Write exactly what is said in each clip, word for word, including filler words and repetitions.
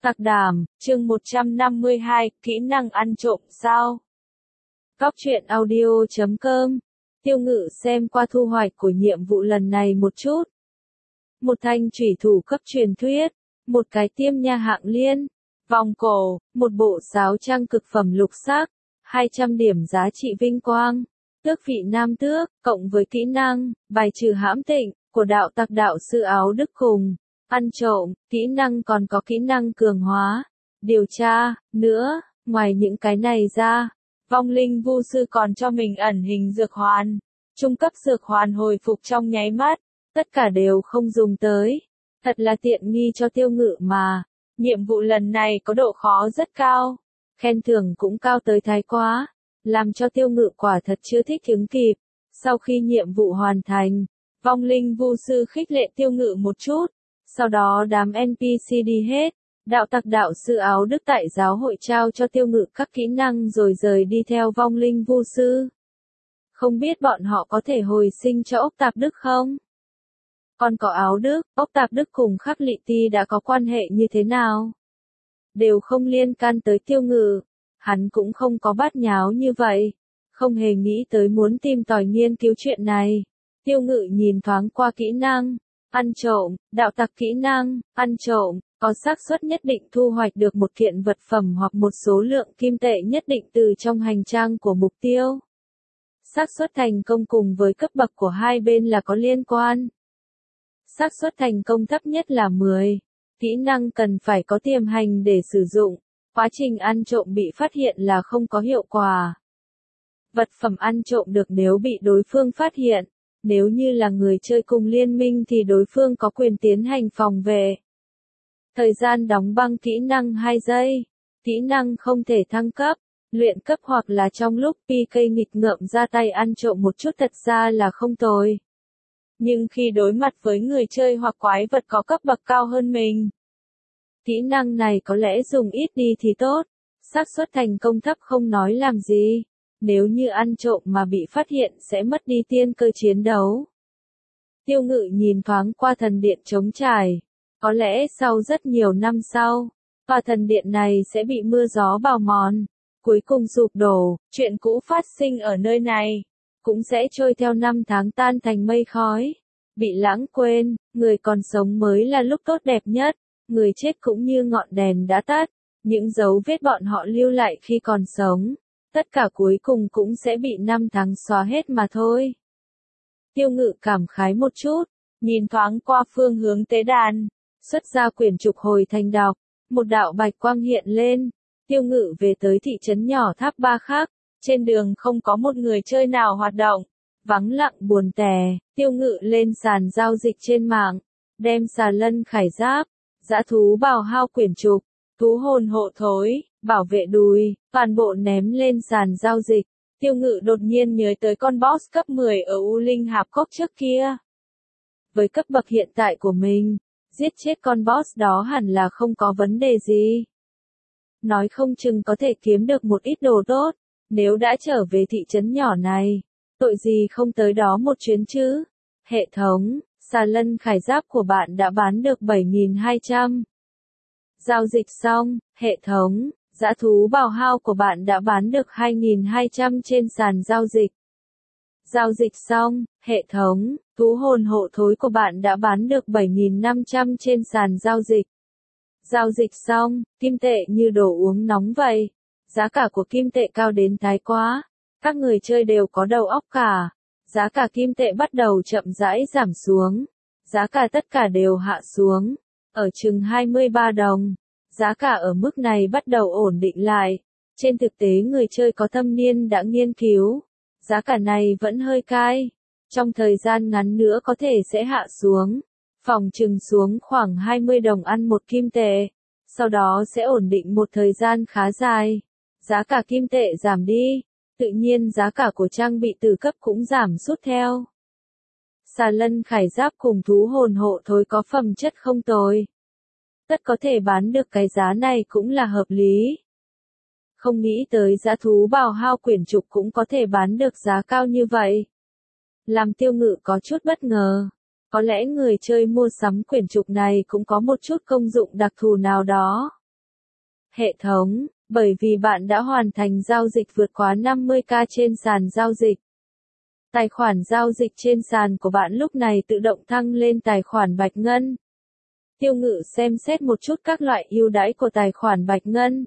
Tạc Đàm, chương một trăm năm mươi hai, kỹ năng ăn trộm sao? Cóc truyện audio chấm com. Tiêu Ngự xem qua thu hoạch của nhiệm vụ lần này một chút. Một thanh chủy thủ cấp truyền thuyết, một cái tiêm nha hạng liên, vòng cổ, một bộ sáo trang cực phẩm lục sắc, hai trăm điểm giá trị vinh quang, tước vị nam tước, cộng với kỹ năng, bài trừ hãm tịnh, của đạo tặc đạo sư áo đức cùng. Ăn trộm, kỹ năng còn có kỹ năng cường hóa, điều tra, nữa, ngoài những cái này ra, vong linh vu sư còn cho mình ẩn hình dược hoàn, trung cấp dược hoàn hồi phục trong nháy mắt, tất cả đều không dùng tới. Thật là tiện nghi cho Tiêu Ngự mà, nhiệm vụ lần này có độ khó rất cao, khen thưởng cũng cao tới thái quá, làm cho Tiêu Ngự quả thật chưa thích ứng kịp. Sau khi nhiệm vụ hoàn thành, vong linh vu sư khích lệ Tiêu Ngự một chút. Sau đó đám en pê xê đi hết, đạo tặc đạo sư áo đức tại giáo hội trao cho Tiêu Ngự các kỹ năng rồi rời đi theo vong linh vu sư. Không biết bọn họ có thể hồi sinh cho ốc tạp đức không? Còn có áo đức, ốc tạp đức cùng khắc lị ti đã có quan hệ như thế nào? Đều không liên can tới Tiêu Ngự, hắn cũng không có bát nháo như vậy, không hề nghĩ tới muốn tìm tòi nghiên cứu chuyện này. Tiêu Ngự nhìn thoáng qua kỹ năng. Ăn trộm, đạo tặc kỹ năng, ăn trộm, có xác suất nhất định thu hoạch được một kiện vật phẩm hoặc một số lượng kim tệ nhất định từ trong hành trang của mục tiêu. Xác suất thành công cùng với cấp bậc của hai bên là có liên quan. Xác suất thành công thấp nhất là mười. Kỹ năng cần phải có tiềm hành để sử dụng. Quá trình ăn trộm bị phát hiện là không có hiệu quả. Vật phẩm ăn trộm được nếu bị đối phương phát hiện. Nếu như là người chơi cùng liên minh thì đối phương có quyền tiến hành phòng vệ. Thời gian đóng băng kỹ năng hai giây. Kỹ năng không thể thăng cấp, luyện cấp hoặc là trong lúc pê ca nghịch ngợm ra tay ăn trộm một chút thật ra là không tồi. Nhưng khi đối mặt với người chơi hoặc quái vật có cấp bậc cao hơn mình, kỹ năng này có lẽ dùng ít đi thì tốt. Xác suất thành công thấp không nói làm gì. Nếu như ăn trộm mà bị phát hiện sẽ mất đi tiên cơ chiến đấu. Tiêu Ngự nhìn thoáng qua thần điện trống trải. Có lẽ sau rất nhiều năm sau, tòa thần điện này sẽ bị mưa gió bào mòn, cuối cùng sụp đổ, chuyện cũ phát sinh ở nơi này, cũng sẽ trôi theo năm tháng tan thành mây khói, bị lãng quên, người còn sống mới là lúc tốt đẹp nhất, người chết cũng như ngọn đèn đã tắt, những dấu vết bọn họ lưu lại khi còn sống. Tất cả cuối cùng cũng sẽ bị năm tháng xóa hết mà thôi. Tiêu Ngự cảm khái một chút, nhìn thoáng qua phương hướng tế đàn, xuất ra quyển trục hồi thành đọc, một đạo bạch quang hiện lên, Tiêu Ngự về tới thị trấn nhỏ Tháp Ba Khắc, trên đường không có một người chơi nào hoạt động, vắng lặng buồn tẻ, Tiêu Ngự lên sàn giao dịch trên mạng, đem xà lân khải giáp, dã thú bào hao quyển trục, thú hồn hộ thối, bảo vệ đùi, toàn bộ ném lên sàn giao dịch. Tiêu Ngự đột nhiên nhớ tới con boss cấp mười ở U Linh Hạp Cốc trước kia. Với cấp bậc hiện tại của mình, giết chết con boss đó hẳn là không có vấn đề gì. Nói không chừng có thể kiếm được một ít đồ tốt, nếu đã trở về thị trấn nhỏ này, tội gì không tới đó một chuyến chứ. Hệ thống, xà lân khải giáp của bạn đã bán được bảy nghìn hai trăm. Giao dịch xong, hệ thống, dã thú bào hao của bạn đã bán được hai nghìn hai trăm trên sàn giao dịch. Giao dịch xong, hệ thống, thú hồn hộ thối của bạn đã bán được bảy nghìn năm trăm trên sàn giao dịch. Giao dịch xong, kim tệ như đồ uống nóng vậy. Giá cả của kim tệ cao đến thái quá. Các người chơi đều có đầu óc cả. Giá cả kim tệ bắt đầu chậm rãi giảm xuống. Giá cả tất cả đều hạ xuống. Ở chừng hai mươi ba đồng. Giá cả ở mức này bắt đầu ổn định lại. Trên thực tế người chơi có thâm niên đã nghiên cứu. Giá cả này vẫn hơi cay. Trong thời gian ngắn nữa có thể sẽ hạ xuống. Phòng chừng xuống khoảng hai mươi đồng ăn một kim tệ. Sau đó sẽ ổn định một thời gian khá dài. Giá cả kim tệ giảm đi. Tự nhiên giá cả của trang bị từ cấp cũng giảm sút theo. Xà lân khải giáp cùng thú hồn hộ thối có phẩm chất không tồi. Tất có thể bán được cái giá này cũng là hợp lý. Không nghĩ tới dã thú bào hao quyển trục cũng có thể bán được giá cao như vậy. Làm Tiêu Ngự có chút bất ngờ. Có lẽ người chơi mua sắm quyển trục này cũng có một chút công dụng đặc thù nào đó. hệ thống, bởi vì bạn đã hoàn thành giao dịch vượt quá năm mươi k trên sàn giao dịch. Tài khoản giao dịch trên sàn của bạn lúc này tự động thăng lên tài khoản Bạch Ngân. Tiêu Ngự xem xét một chút các loại ưu đãi của tài khoản Bạch Ngân.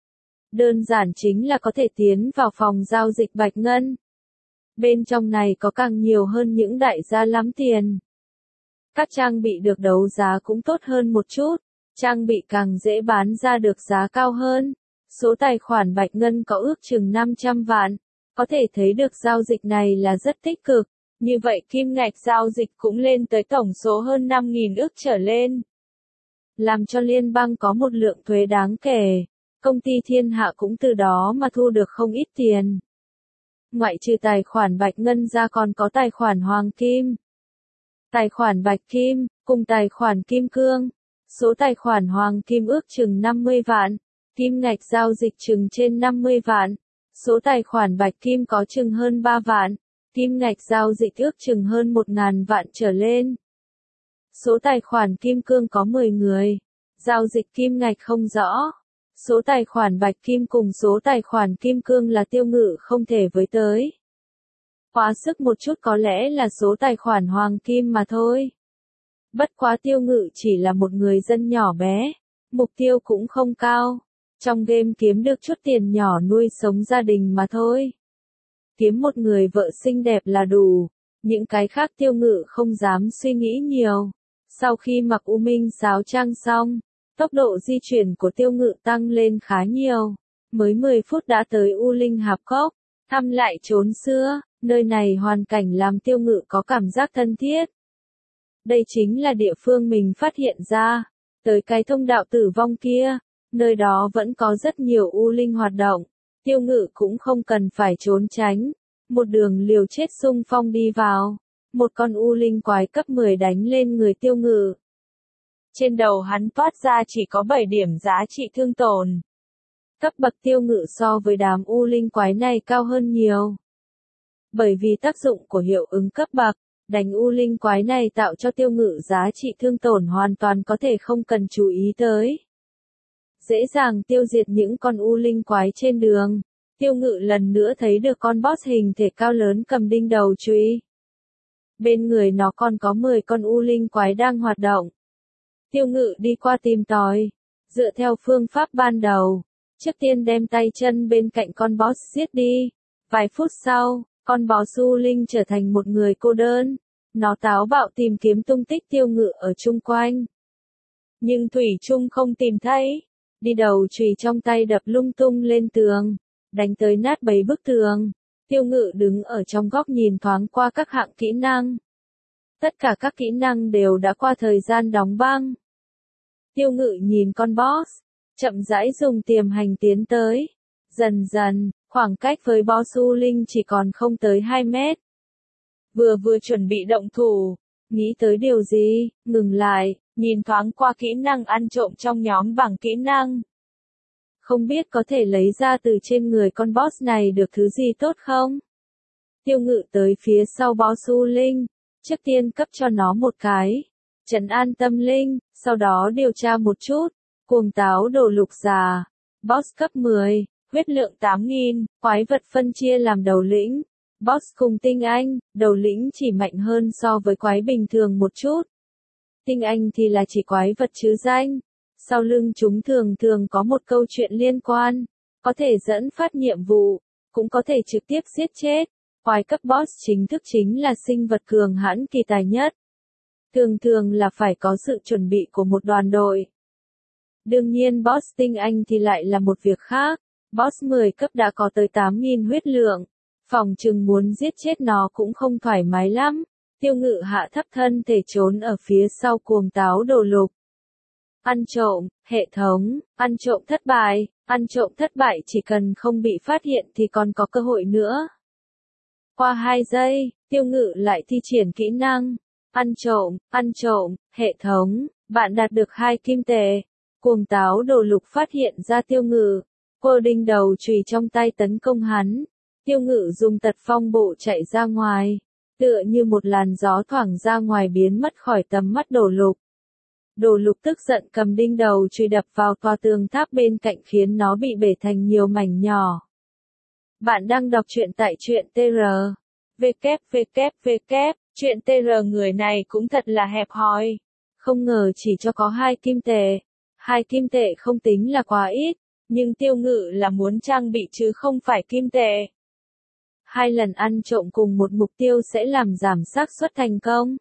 Đơn giản chính là có thể tiến vào phòng giao dịch Bạch Ngân. Bên trong này có càng nhiều hơn những đại gia lắm tiền. Các trang bị được đấu giá cũng tốt hơn một chút, trang bị càng dễ bán ra được giá cao hơn. Số tài khoản Bạch Ngân có ước chừng năm trăm vạn, có thể thấy được giao dịch này là rất tích cực, như vậy kim ngạch giao dịch cũng lên tới tổng số hơn năm nghìn ức trở lên. Làm cho liên bang có một lượng thuế đáng kể, công ty Thiên Hạ cũng từ đó mà thu được không ít tiền. Ngoại trừ tài khoản Bạch Ngân ra còn có tài khoản Hoàng Kim, tài khoản Bạch Kim, cùng tài khoản Kim Cương. Số tài khoản Hoàng Kim ước chừng năm mươi vạn, kim ngạch giao dịch chừng trên năm mươi vạn. Số tài khoản Bạch Kim có chừng hơn ba vạn, kim ngạch giao dịch ước chừng hơn một ngàn vạn trở lên. Số tài khoản Kim Cương có mười người, giao dịch kim ngạch không rõ. Số tài khoản Bạch Kim cùng số tài khoản Kim Cương là Tiêu Ngự không thể với tới. Quá sức một chút có lẽ là số tài khoản Hoàng Kim mà thôi. Bất quá Tiêu Ngự chỉ là một người dân nhỏ bé, mục tiêu cũng không cao. Trong game kiếm được chút tiền nhỏ nuôi sống gia đình mà thôi. Kiếm một người vợ xinh đẹp là đủ, những cái khác Tiêu Ngự không dám suy nghĩ nhiều. Sau khi mặc U Minh sáo trang xong, tốc độ di chuyển của Tiêu Ngự tăng lên khá nhiều. Mới mười phút đã tới U Linh Hạp Cốc, thăm lại chốn xưa, nơi này hoàn cảnh làm Tiêu Ngự có cảm giác thân thiết. Đây chính là địa phương mình phát hiện ra, tới cái thông đạo tử vong kia, nơi đó vẫn có rất nhiều U Linh hoạt động. Tiêu Ngự cũng không cần phải trốn tránh, một đường liều chết xung phong đi vào. Một con U Linh quái cấp mười đánh lên người Tiêu Ngự. Trên đầu hắn toát ra chỉ có bảy điểm giá trị thương tổn. Cấp bậc Tiêu Ngự so với đám U Linh quái này cao hơn nhiều. Bởi vì tác dụng của hiệu ứng cấp bậc, đánh U Linh quái này tạo cho Tiêu Ngự giá trị thương tổn hoàn toàn có thể không cần chú ý tới. Dễ dàng tiêu diệt những con U Linh quái trên đường. Tiêu Ngự lần nữa thấy được con boss hình thể cao lớn cầm đinh đầu chùy. Bên người nó còn có mười con U Linh quái đang hoạt động. Tiêu Ngự đi qua tìm tòi, dựa theo phương pháp ban đầu, trước tiên đem tay chân bên cạnh con boss giết đi. Vài phút sau, con boss U Linh trở thành một người cô đơn. Nó táo bạo tìm kiếm tung tích Tiêu Ngự ở chung quanh. Nhưng thủy chung không tìm thấy. Đi đầu chùy trong tay đập lung tung lên tường, đánh tới nát bấy bức tường. Tiêu Ngự đứng ở trong góc nhìn thoáng qua các hạng kỹ năng. Tất cả các kỹ năng đều đã qua thời gian đóng băng. Tiêu Ngự nhìn con boss, chậm rãi dùng tiềm hành tiến tới. Dần dần, khoảng cách với boss U Linh chỉ còn không tới hai mét. Vừa vừa chuẩn bị động thủ, nghĩ tới điều gì, ngừng lại, nhìn thoáng qua kỹ năng ăn trộm trong nhóm bảng kỹ năng. Không biết có thể lấy ra từ trên người con boss này được thứ gì tốt không? Tiêu Ngự tới phía sau boss U Linh, trước tiên cấp cho nó một cái trấn an tâm linh, sau đó điều tra một chút. Cuồng táo đồ lục già, boss cấp mười, huyết lượng tám nghìn, quái vật phân chia làm đầu lĩnh. Boss cùng tinh anh, đầu lĩnh chỉ mạnh hơn so với quái bình thường một chút. Tinh anh thì là chỉ quái vật chứ danh. Sau lưng chúng thường thường có một câu chuyện liên quan, có thể dẫn phát nhiệm vụ, cũng có thể trực tiếp giết chết. Quái cấp boss chính thức chính là sinh vật cường hãn kỳ tài nhất. Thường thường là phải có sự chuẩn bị của một đoàn đội. Đương nhiên boss tinh anh thì lại là một việc khác. Boss mười cấp đã có tới tám nghìn huyết lượng. Phòng chừng muốn giết chết nó cũng không thoải mái lắm. Tiêu Ngự hạ thấp thân thể trốn ở phía sau cuồng táo đồ lục. Ăn trộm, hệ thống, ăn trộm thất bại, ăn trộm thất bại chỉ cần không bị phát hiện thì còn có cơ hội nữa. Qua hai giây, Tiêu Ngự lại thi triển kỹ năng. Ăn trộm, ăn trộm, hệ thống, bạn đạt được hai kim tệ. Cuồng táo đồ lục phát hiện ra Tiêu Ngự. Cô đinh đầu chùy trong tay tấn công hắn. Tiêu Ngự dùng tật phong bộ chạy ra ngoài. Tựa như một làn gió thoảng ra ngoài biến mất khỏi tầm mắt đồ lục. Đồ Lục tức giận cầm đinh đầu chùy đập vào tòa tường tháp bên cạnh khiến nó bị bể thành nhiều mảnh nhỏ. Bạn đang đọc truyện tại truyện tê rờ. vê vê vê vê, truyện tê rờ người này cũng thật là hẹp hòi. Không ngờ chỉ cho có hai kim tệ. Hai kim tệ không tính là quá ít, nhưng Tiêu Ngự là muốn trang bị chứ không phải kim tệ. Hai lần ăn trộm cùng một mục tiêu sẽ làm giảm xác suất thành công.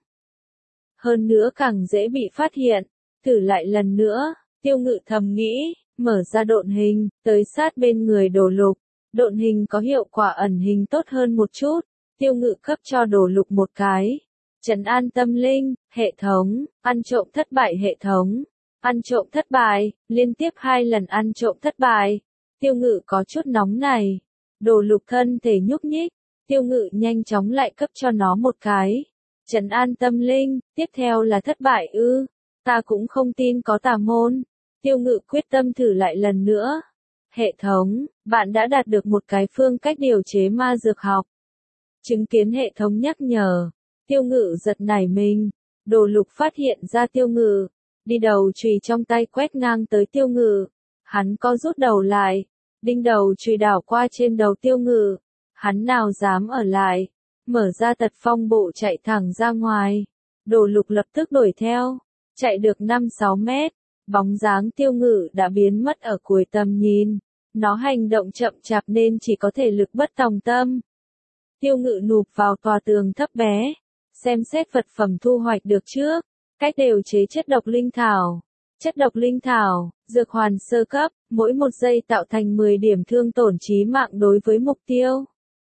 Hơn nữa càng dễ bị phát hiện. Thử lại lần nữa, Tiêu Ngự thầm nghĩ, mở ra độn hình, tới sát bên người Đồ Lục. Độn hình có hiệu quả ẩn hình tốt hơn một chút. Tiêu Ngự cấp cho Đồ Lục một cái. Trấn an tâm linh, hệ thống, ăn trộm thất bại hệ thống. Ăn trộm thất bại, liên tiếp hai lần ăn trộm thất bại. Tiêu Ngự có chút nóng này. Đồ Lục thân thể nhúc nhích. Tiêu Ngự nhanh chóng lại cấp cho nó một cái. Trấn an tâm linh, tiếp theo là thất bại ư. Ta cũng không tin có tà môn. Tiêu Ngự quyết tâm thử lại lần nữa. Hệ thống, bạn đã đạt được một cái phương cách điều chế ma dược học. Chứng kiến hệ thống nhắc nhở. Tiêu Ngự giật nảy mình. Đồ Lục phát hiện ra Tiêu Ngự. Đi đầu chùy trong tay quét ngang tới Tiêu Ngự. Hắn co rút đầu lại. Đinh đầu chùy đảo qua trên đầu Tiêu Ngự. Hắn nào dám ở lại. Mở ra tật phong bộ chạy thẳng ra ngoài. Đồ Lục lập tức đuổi theo. Chạy được năm sáu mét. Bóng dáng Tiêu Ngự đã biến mất ở cuối tầm nhìn. Nó hành động chậm chạp nên chỉ có thể lực bất tòng tâm. Tiêu Ngự nụp vào tòa tường thấp bé. Xem xét vật phẩm thu hoạch được trước. Cách đều chế chất độc linh thảo. Chất độc linh thảo, dược hoàn sơ cấp, mỗi một giây tạo thành mười điểm thương tổn chí mạng đối với mục tiêu.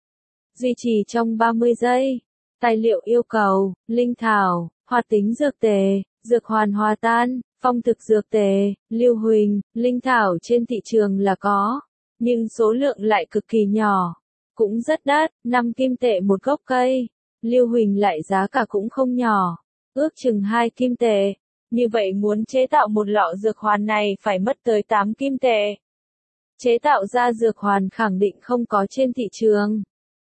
Duy trì trong ba mươi giây. Tài liệu yêu cầu, linh thảo, hoạt tính dược tề, dược hoàn hòa tan, phong thực dược tề, lưu huỳnh, linh thảo trên thị trường là có, nhưng số lượng lại cực kỳ nhỏ. Cũng rất đắt, năm kim tệ một gốc cây. Lưu huỳnh lại giá cả cũng không nhỏ, ước chừng hai kim tệ. Như vậy muốn chế tạo một lọ dược hoàn này phải mất tới tám kim tệ. Chế tạo ra dược hoàn khẳng định không có trên thị trường.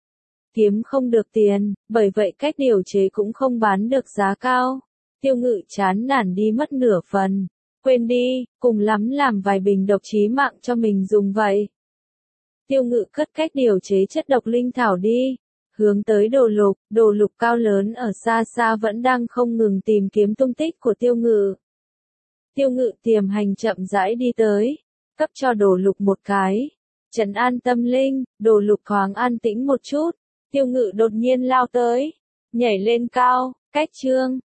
Kiếm không được tiền, bởi vậy cách điều chế cũng không bán được giá cao. Tiêu Ngự chán nản đi mất nửa phần. Quên đi, cùng lắm làm vài bình độc chí mạng cho mình dùng vậy. Tiêu Ngự cất cách điều chế chất độc linh thảo đi. Hướng tới Đồ Lục, Đồ Lục cao lớn ở xa xa vẫn đang không ngừng tìm kiếm tung tích của Tiêu Ngự. Tiêu Ngự tiềm hành chậm rãi đi tới, cấp cho Đồ Lục một cái. Trấn an tâm linh, Đồ Lục thoáng an tĩnh một chút. Tiêu Ngự đột nhiên lao tới, nhảy lên cao, cách chương.